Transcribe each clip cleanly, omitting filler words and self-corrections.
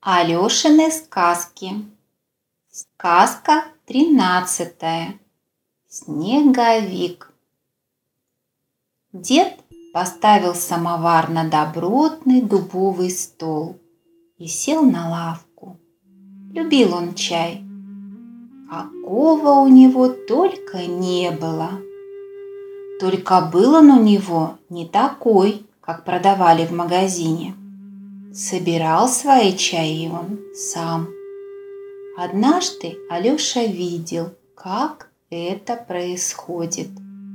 Алешины сказки. Сказка 13. Снеговик. Дед поставил самовар на добротный дубовый стол и сел на лавку. Любил он чай. Какого у него только не было. Только был он у него не такой, как продавали в магазине. Собирал свои чаи он сам. Однажды Алеша видел, как это происходит.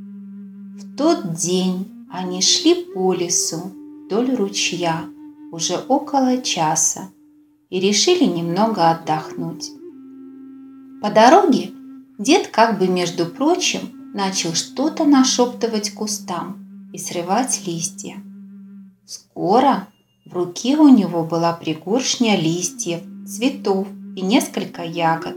В тот день они шли по лесу вдоль ручья уже около часа и решили немного отдохнуть. По дороге дед как бы, между прочим, начал что-то нашептывать кустам и срывать листья. Скоро в руке у него была пригоршня листьев, цветов и несколько ягод.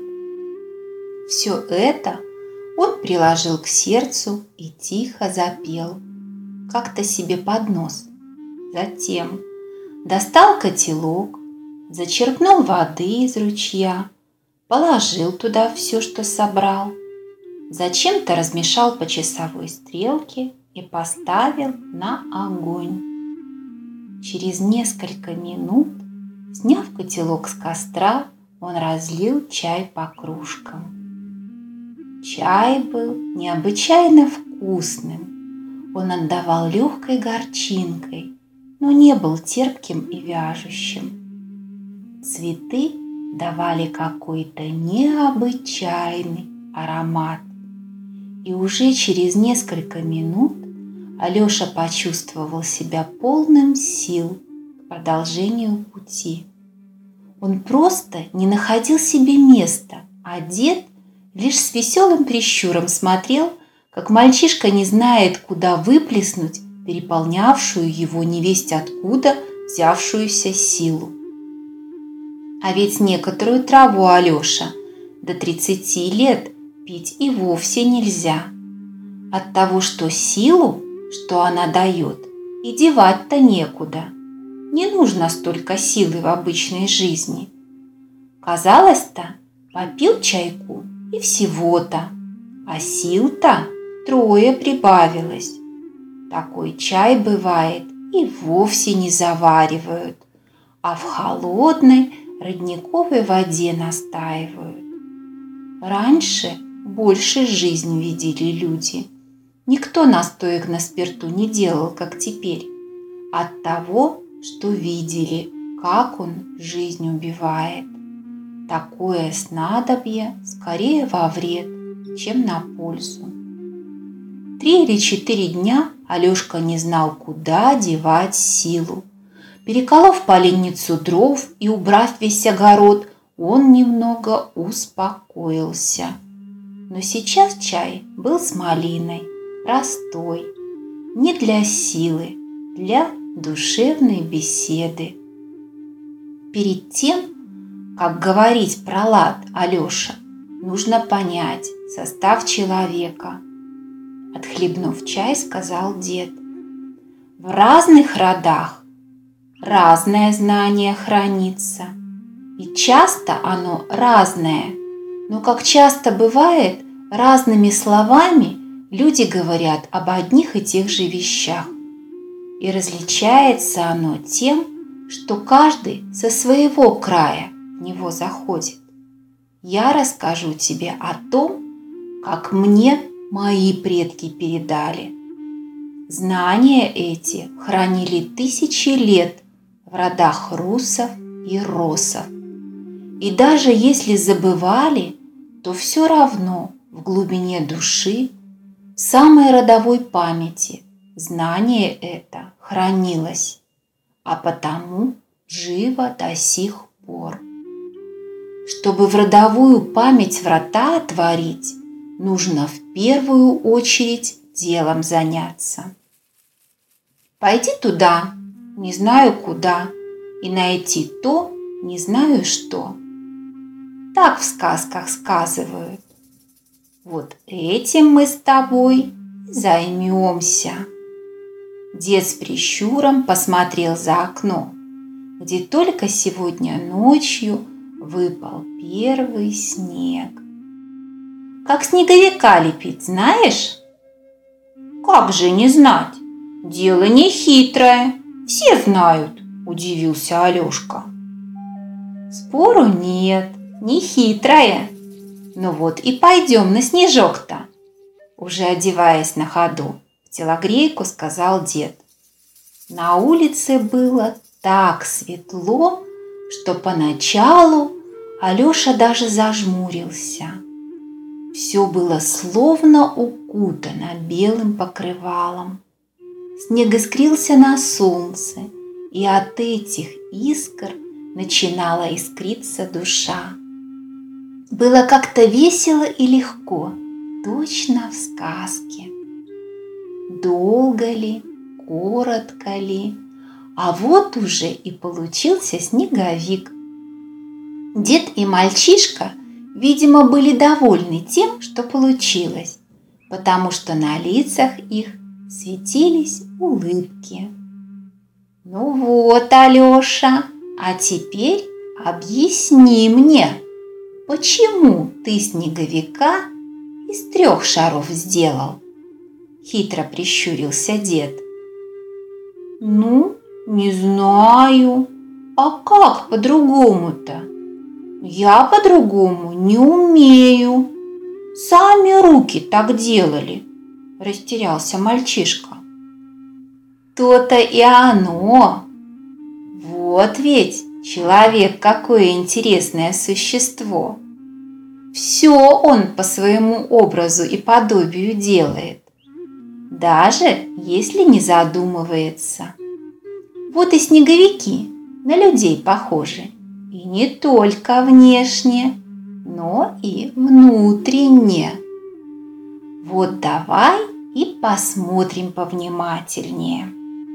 Все это он приложил к сердцу и тихо запел, как-то себе под нос. Затем достал котелок, зачерпнул воды из ручья, положил туда все, что собрал, зачем-то размешал по часовой стрелке и поставил на огонь. Через несколько минут, сняв котелок с костра, он разлил чай по кружкам. Чай был необычайно вкусным. Он отдавал легкой горчинкой, но не был терпким и вяжущим. Цветы давали какой-то необычайный аромат. И уже через несколько минут Алеша почувствовал себя полным сил к продолжению пути. Он просто не находил себе места, а дед лишь с веселым прищуром смотрел, как мальчишка не знает, куда выплеснуть переполнявшую его невесть откуда взявшуюся силу. А ведь некоторую траву, Алеша, до 30 лет пить и вовсе нельзя. От того, что силу, что она дает, и девать-то некуда. Не нужно столько силы в обычной жизни. Казалось-то, попил чайку и всего-то, а сил-то 3 прибавилось. Такой чай бывает и вовсе не заваривают, а в холодной родниковой воде настаивают. Раньше больше жизнь видели люди. Никто настоек на спирту не делал, как теперь, от того, что видели, как он жизнь убивает. Такое снадобье скорее во вред, чем на пользу. 3 или 4 дня Алешка не знал, куда девать силу. Переколов поленницу дров и убрав весь огород, он немного успокоился. Но сейчас чай был с малиной, простой, не для силы, для душевной беседы. Перед тем, как говорить про лад, Алеша, нужно понять состав человека. Отхлебнув чай, сказал дед. В разных родах разное знание хранится, и часто оно разное, но как часто бывает, разными словами люди говорят об одних и тех же вещах. И различается оно тем, что каждый со своего края в него заходит. Я расскажу тебе о том, как мне мои предки передали. Знания эти хранили тысячи лет в родах русов и росов. И даже если забывали, то все равно в глубине души, в самой родовой памяти знание это хранилось, а потому живо до сих пор. Чтобы в родовую память врата отворить, нужно в первую очередь делом заняться. Пойти туда, не знаю куда, и найти то, не знаю что. Так в сказках сказывают. Вот этим мы с тобой и займемся. Дед с прищуром посмотрел за окно. где только сегодня ночью выпал первый снег. Как снеговика лепить, знаешь? Как же не знать? Дело не хитрое, все знают, удивился Алешка. Спору нет, не хитрое. Ну вот и пойдем на снежок-то. Уже одеваясь на ходу, в телогрейку сказал дед. На улице было так светло, что поначалу Алеша даже зажмурился. Все было словно укутано белым покрывалом. Снег искрился на солнце, и от этих искр начинала искриться душа. Было как-то весело и легко, точно в сказке. Долго ли, коротко ли, а вот уже и получился снеговик. Дед и мальчишка, видимо, были довольны тем, что получилось, потому что на лицах их светились улыбки. Ну вот, Алеша, а теперь объясни мне, почему ты снеговика из 3 шаров сделал? Хитро прищурился дед. Ну, не знаю. А как по-другому-то? Я по-другому не умею. Сами руки так делали, растерялся мальчишка. То-то и оно. Вот ведь человек какое интересное существо. Все он по своему образу и подобию делает, даже если не задумывается. Вот и снеговики на людей похожи, и не только внешне, но и внутренне. Вот давай и посмотрим повнимательнее.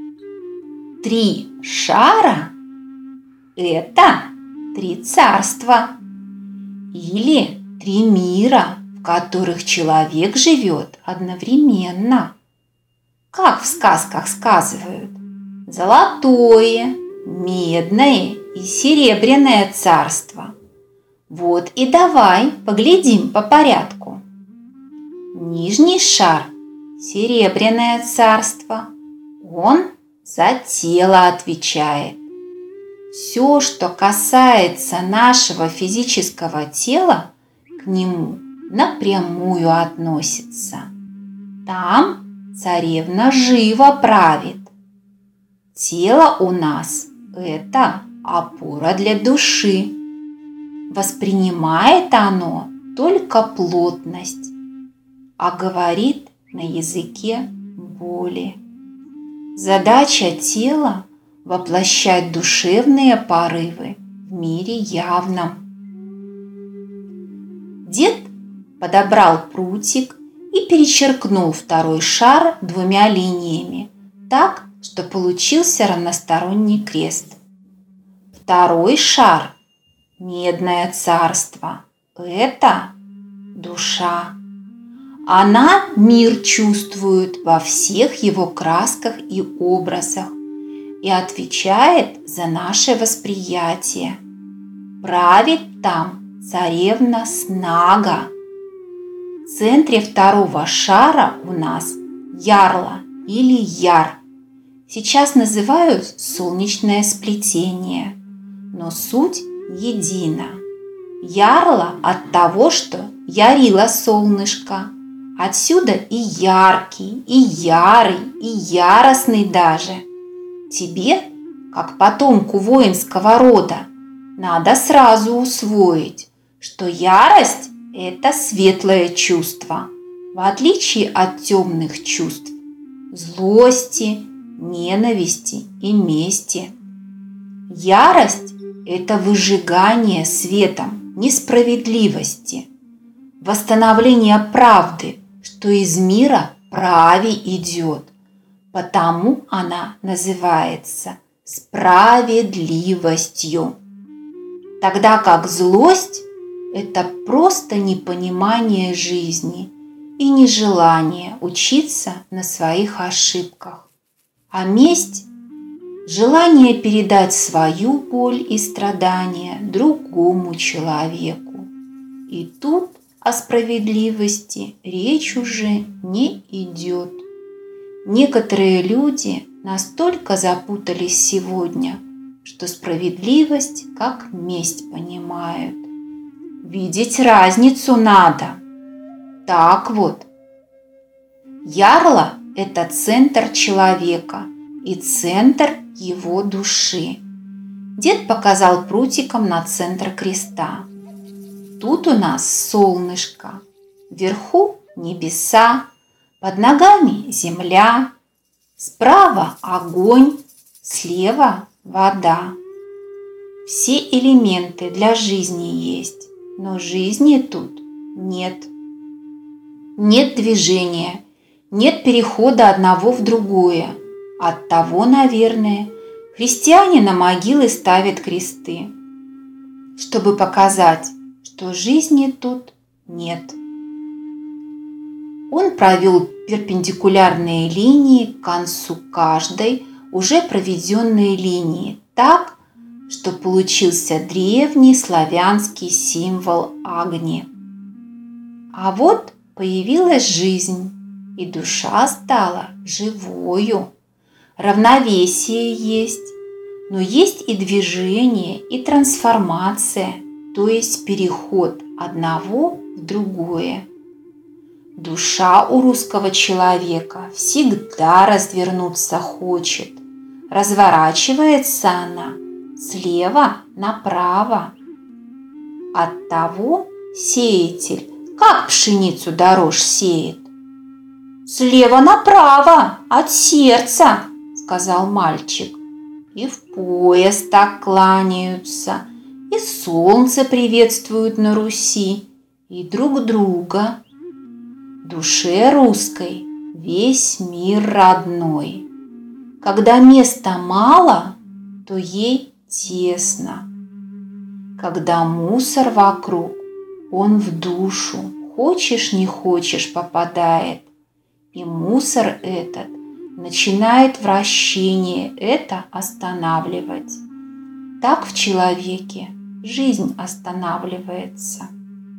3 шара – это 3 царства или 3 мира, в которых человек живет одновременно. Как в сказках сказывают, золотое, медное и серебряное царство. Вот и давай поглядим по порядку. Нижний шар – серебряное царство. Он за тело отвечает. Все, что касается нашего физического тела, к нему напрямую относится. Там царевна живо правит. Тело у нас – это опора для души. Воспринимает оно только плотность, а говорит на языке боли. Задача тела – воплощать душевные порывы в мире явном. Дед подобрал прутик и перечеркнул 2 шар 2 линиями, так, что получился равносторонний крест. 2 шар – медное царство. Это душа. Она мир чувствует во всех его красках и образах и отвечает за наше восприятие. Правит там царевна Снага. В центре 2 шара у нас ярла или яр. Сейчас называют солнечное сплетение, но суть едина. Ярла от того, что ярило солнышко. Отсюда и яркий, и ярый, и яростный даже. Тебе, как потомку воинского рода, надо сразу усвоить, что ярость – это светлое чувство, в отличие от темных чувств – злости, ненависти и мести. Ярость – это выжигание светом несправедливости, восстановление правды, что из мира праве идет, потому она называется справедливостью. Тогда как злость – это просто непонимание жизни и нежелание учиться на своих ошибках. А месть – желание передать свою боль и страдания другому человеку. И тут о справедливости речь уже не идет. Некоторые люди настолько запутались сегодня, что справедливость как месть понимают. Видеть разницу надо. Так вот, ярло – это центр человека и центр его души. Дед показал прутиком на центр креста. Тут у нас солнышко, вверху небеса, под ногами земля, справа огонь, слева вода. Все элементы для жизни есть, но жизни тут нет. Нет движения, нет перехода одного в другое. Оттого, наверное, христиане на могилы ставят кресты, чтобы показать, что жизни тут нет. Он провел перпендикулярные линии к концу каждой уже проведенной линии так, что получился древний славянский символ Агни. А вот появилась жизнь, и душа стала живою. Равновесие есть, но есть и движение, и трансформация, то есть переход одного в другое. Душа у русского человека всегда развернуться хочет. Разворачивается она слева направо. Оттого сеятель как пшеницу дорожь сеет? Слева направо, от сердца, сказал мальчик. И в пояс так кланяются, и солнце приветствуют на Руси, и друг друга. Душе русской весь мир родной. Когда места мало, то ей тесно. Когда мусор вокруг, он в душу, хочешь не хочешь, попадает. И мусор этот начинает вращение это останавливать. Так в человеке жизнь останавливается.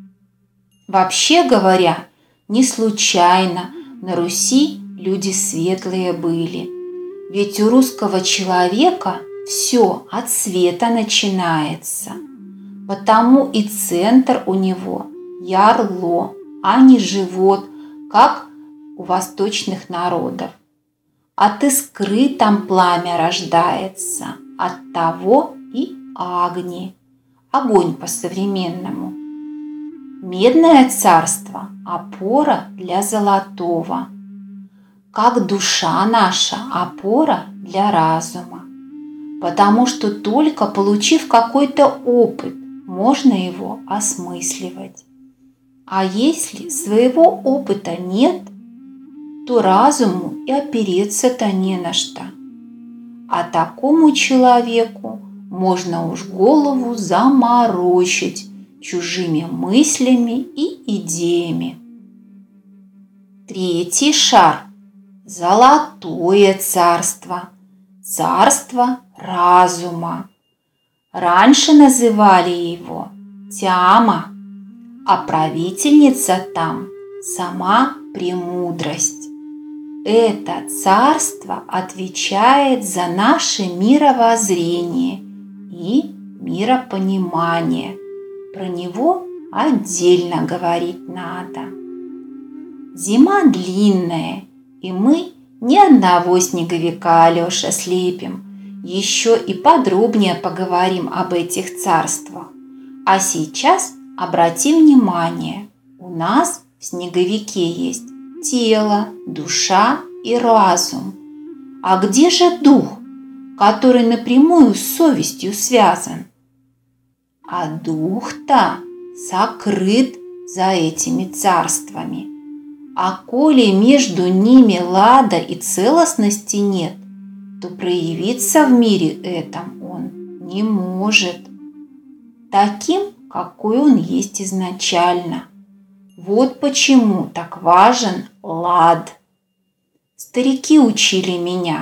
Вообще говоря, не случайно на Руси люди светлые были. Ведь у русского человека все от света начинается. Потому и центр у него ярло, а не живот, как у восточных народов. От искры там пламя рождается, от того и Агни, огонь по-современному. Медное царство – опора для золотого. Как душа наша – опора для разума. Потому что только получив какой-то опыт, можно его осмысливать. А если своего опыта нет, то разуму и опереться-то не на что. А такому человеку можно уж голову заморочить чужими мыслями и идеями. Третий шар – золотое царство, царство разума. Раньше называли его Тиама, а правительница там сама премудрость. Это царство отвечает за наше мировоззрение и миропонимание. Про него отдельно говорить надо. Зима длинная, и мы ни одного снеговика, Алеша, слепим. Еще и подробнее поговорим об этих царствах. А сейчас обрати внимание, у нас в снеговике есть тело, душа и разум. А где же дух, который напрямую с совестью связан? А дух-то сокрыт за этими царствами. А коли между ними лада и целостности нет, то проявиться в мире этом он не может. Таким, какой он есть изначально. Вот почему так важен лад. Старики учили меня,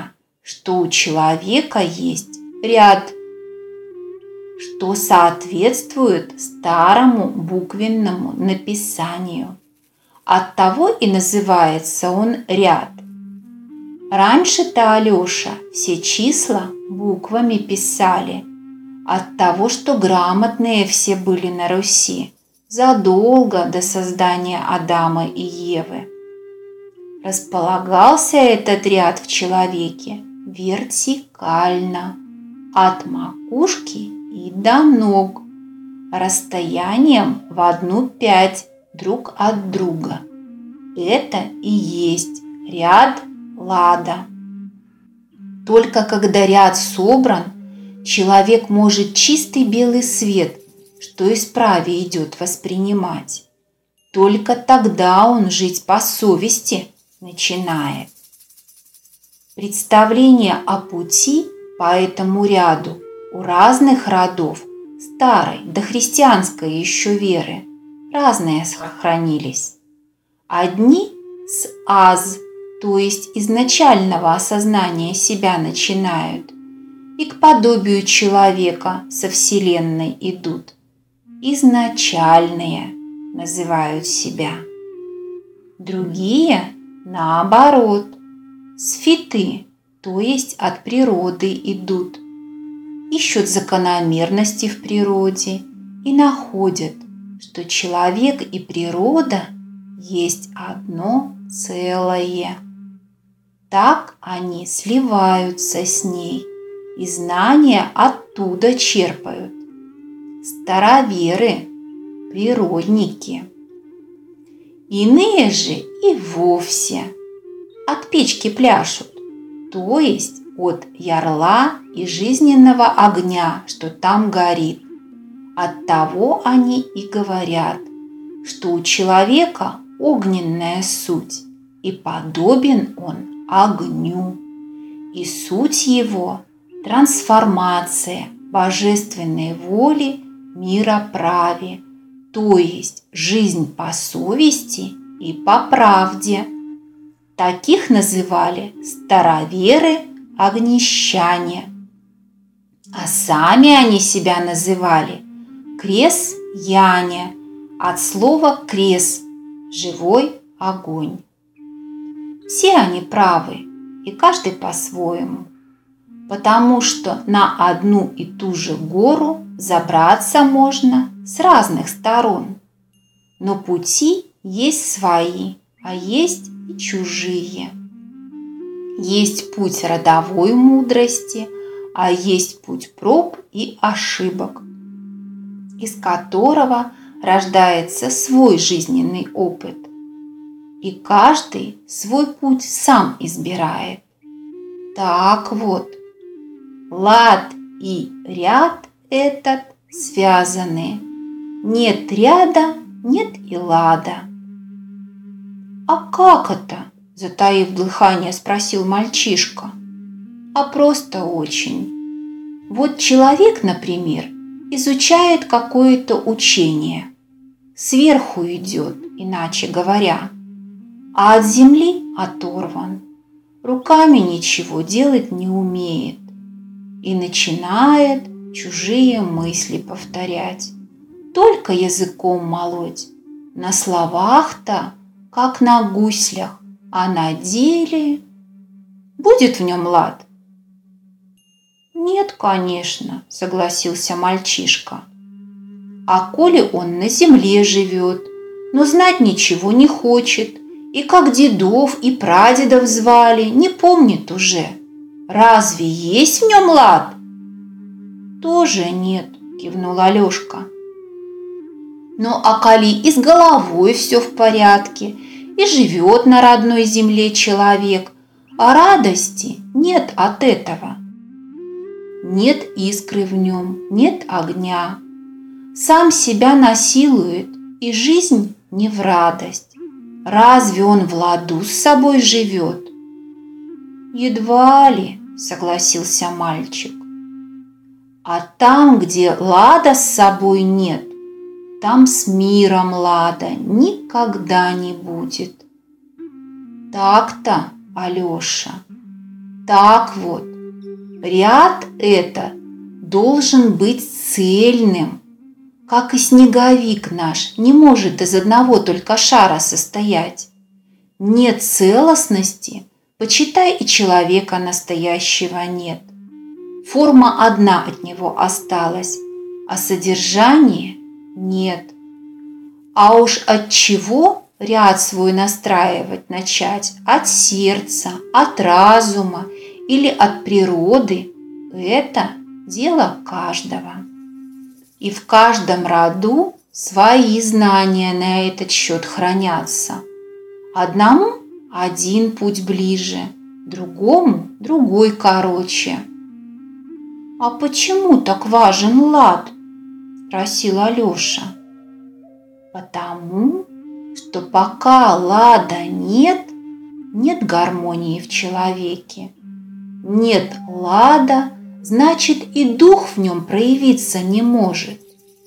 что у человека есть ряд, что соответствует старому буквенному написанию. Оттого и называется он ряд. Раньше-то, Алеша, все числа буквами писали, от того, что грамотные все были на Руси задолго до создания Адама и Евы. Располагался этот ряд в человеке вертикально, от макушки и до ног, расстоянием в 1/5 друг от друга. Это и есть ряд лада. Только когда ряд собран, человек может чистый белый свет, что из праве идет, воспринимать. Только тогда он жить по совести начинает. Представление о пути по этому ряду у разных родов старой дохристианской еще веры разные сохранились. Одни с аз, то есть изначального осознания себя начинают, и к подобию человека со Вселенной идут. Изначальные называют себя. Другие, наоборот, с фиты, то есть от природы идут. Ищут закономерности в природе и находят, что человек и природа есть одно целое. Так они сливаются с ней и знания оттуда черпают. Староверы, природники. Иные же и вовсе от печки пляшут, то есть от ярла и жизненного огня, что там горит. Оттого они и говорят, что у человека огненная суть, и подобен он огню, и суть его – трансформация божественной воли мироправе, то есть жизнь по совести и по правде. Таких называли староверы огнещане, а сами они себя называли крес-яне, от слова крес – живой огонь. Все они правы, и каждый по-своему, потому что на одну и ту же гору забраться можно с разных сторон. Но пути есть свои, а есть и чужие. Есть путь родовой мудрости, а есть путь проб и ошибок, из которого рождается свой жизненный опыт. И каждый свой путь сам избирает. Так вот, лад и ряд этот связаны. Нет ряда, нет и лада. «А как это?» – затаив дыхание, спросил мальчишка. «А просто очень. Вот человек, например, изучает какое-то учение. Сверху идет, иначе говоря, а от земли оторван. Руками ничего делать не умеет и начинает чужие мысли повторять, только языком молоть. На словах-то, как на гуслях, а на деле будет в нем лад?» «Нет, конечно», – согласился мальчишка. «А коли он на земле живет, но знать ничего не хочет, и как дедов и прадедов звали, не помнит уже, разве есть в нем лад?» «Тоже нет», – кивнул Алешка. «Ну а коли и с головой все в порядке, и живет на родной земле человек, а радости нет от этого. Нет искры в нем, нет огня. Сам себя насилует, и жизнь не в радость. Разве он в ладу с собой живет?» «Едва ли», – согласился мальчик. «А там, где лада с собой нет, там с миром лада никогда не будет». «Так-то, Алеша, Так вот, ряд это должен быть цельным, как и снеговик наш не может из одного только шара состоять. Нет целостности, почитай, и человека настоящего нет. Форма одна от него осталась, а содержания нет. А уж от чего ряд свой настраивать начать? От сердца, от разума или от природы – это дело каждого. И в каждом роду свои знания на этот счет хранятся. Одному один путь ближе, другому другой короче. «А почему так важен лад?» – спросил Алеша. «Потому что пока лада нет, нет гармонии в человеке. Нет лада, значит и дух в нем проявиться не может.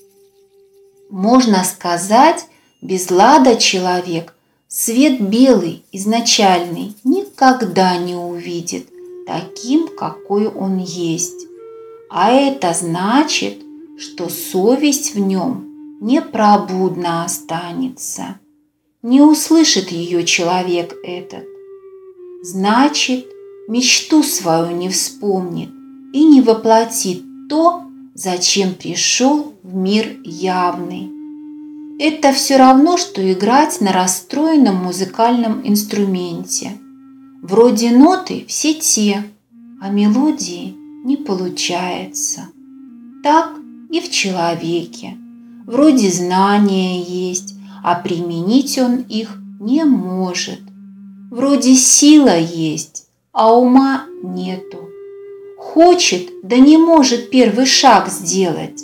Можно сказать, без лада человек свет белый, изначальный, никогда не увидит таким, какой он есть. А это значит, что совесть в нем непробудно останется. Не услышит ее человек этот. Значит, мечту свою не вспомнит и не воплотит то, зачем пришел в мир явный. Это все равно, что играть на расстроенном музыкальном инструменте. Вроде ноты все те, а мелодии не получается. Так и в человеке. Вроде знания есть, а применить он их не может. Вроде сила есть, а ума нету. Хочет, да не может первый шаг сделать.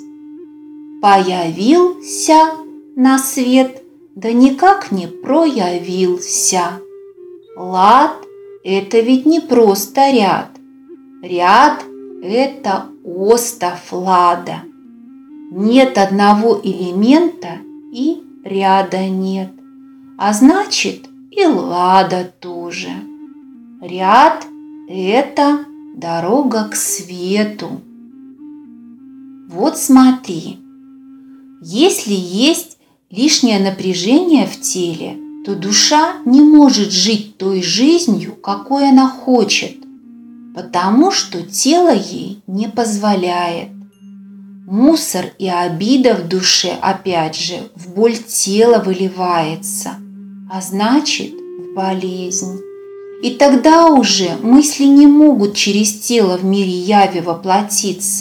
Появился на свет, да никак не проявился. Лад – это ведь не просто ряд. Ряд – это остов лада. Нет одного элемента и ряда нет, а значит и лада тоже. Ряд – это дорога к свету. Вот смотри, если есть лишнее напряжение в теле, то душа не может жить той жизнью, какой она хочет, потому что тело ей не позволяет. Мусор и обида в душе, опять же, в боль тела выливается, а значит, в болезнь. И тогда уже мысли не могут через тело в мире яви воплотиться.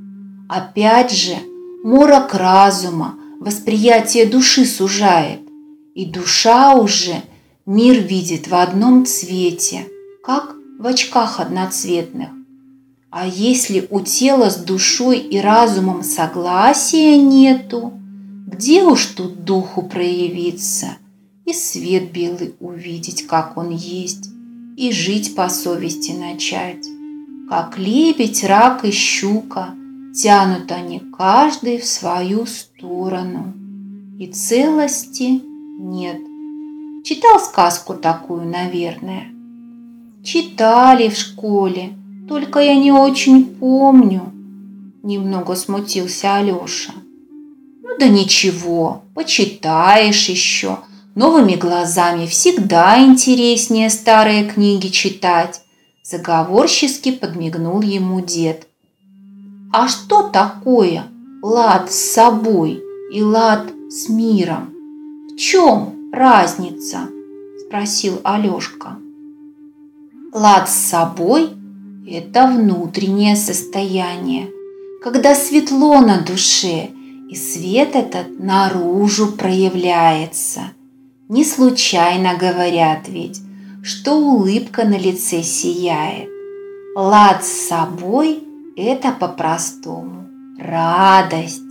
Опять же, морок разума, восприятие души сужает, и душа уже мир видит в одном цвете, как в очках одноцветных. А если у тела с душой и разумом согласия нету, где уж тут духу проявиться и свет белый увидеть, как он есть, и жить по совести начать? Как лебедь, рак и щука, тянут они каждый в свою сторону, и целости нет. Читал сказку такую, наверное? Читали в школе. Только я не очень помню, немного смутился Алеша. Ну да ничего, почитаешь еще. Новыми глазами всегда интереснее старые книги читать. Заговорчески подмигнул ему дед. А что такое лад с собой и лад с миром? В чем разница? Спросил Алешка. Лад с собой – это внутреннее состояние, когда светло на душе, и свет этот наружу проявляется. Не случайно говорят ведь, что улыбка на лице сияет. Лад с собой – это по-простому радость.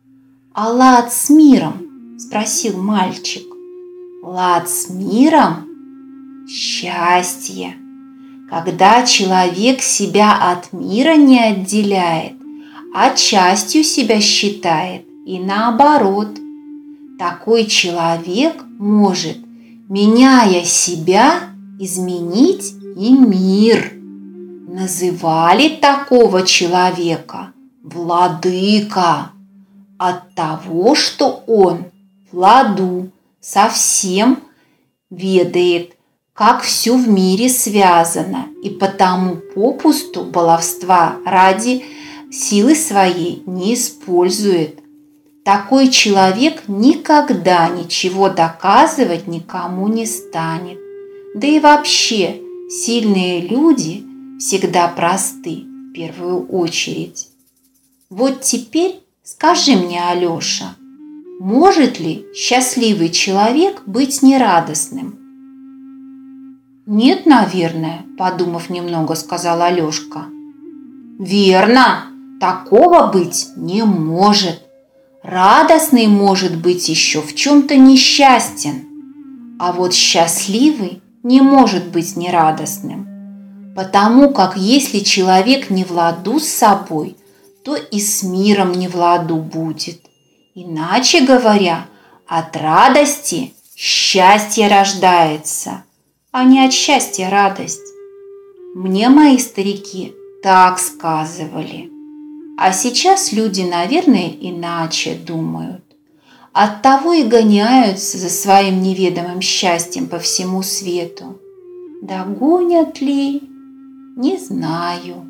А лад с миром? – спросил мальчик. Лад с миром – счастье. Когда человек себя от мира не отделяет, а частью себя считает, и наоборот. Такой человек может, меняя себя, изменить и мир. называли такого человека владыка от того, что он в ладу совсем ведает, как все в мире связано, и потому попусту баловства ради силы своей не использует. Такой человек никогда ничего доказывать никому не станет. Да и вообще, сильные люди всегда просты в первую очередь. Вот теперь скажи мне, Алёша, может ли счастливый человек быть нерадостным? Нет, наверное, подумав немного, сказал Алёшка. Верно, такого быть не может. Радостный может быть еще в чем-то несчастен, а вот счастливый не может быть нерадостным, потому как если человек не в ладу с собой, то и с миром не в ладу будет. Иначе говоря, от радости счастье рождается, а не от счастья радость. Мне мои старики так сказывали. А сейчас люди, наверное, иначе думают. Оттого и гоняются за своим неведомым счастьем по всему свету. Догонят ли? Не знаю.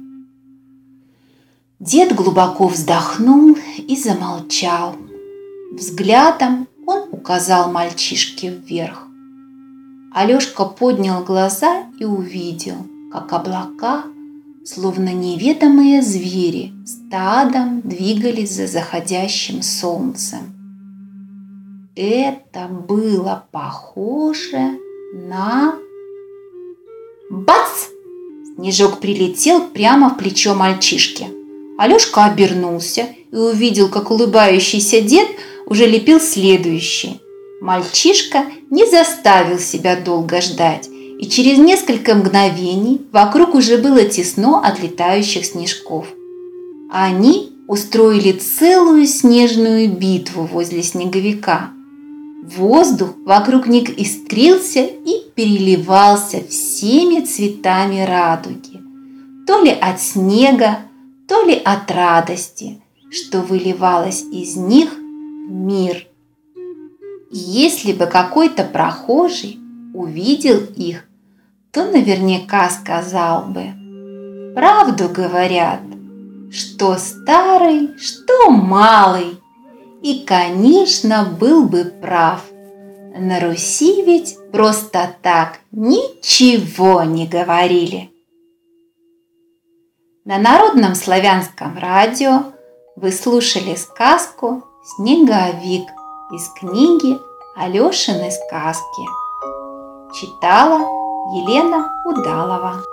Дед глубоко вздохнул и замолчал. Взглядом он указал мальчишке вверх. Алёшка поднял глаза и увидел, как облака, словно неведомые звери, стадом двигались за заходящим солнцем. Это было похоже на... Бац! Снежок прилетел прямо в плечо мальчишки. Алёшка обернулся и увидел, как улыбающийся дед уже лепил следующий. Мальчишка не заставил себя долго ждать, и через несколько мгновений вокруг уже было тесно от летающих снежков. Они устроили целую снежную битву возле снеговика. Воздух вокруг них искрился и переливался всеми цветами радуги, то ли от снега, то ли от радости, что выливалось из них в мир. И если бы какой-то прохожий увидел их, то наверняка сказал бы: правду говорят, что старый, что малый. И, конечно, был бы прав. На Руси ведь просто так ничего не говорили. На Народном славянском радио вы слушали сказку «Снеговик» из книги Алёшины сказки. Читала Елена Удалова.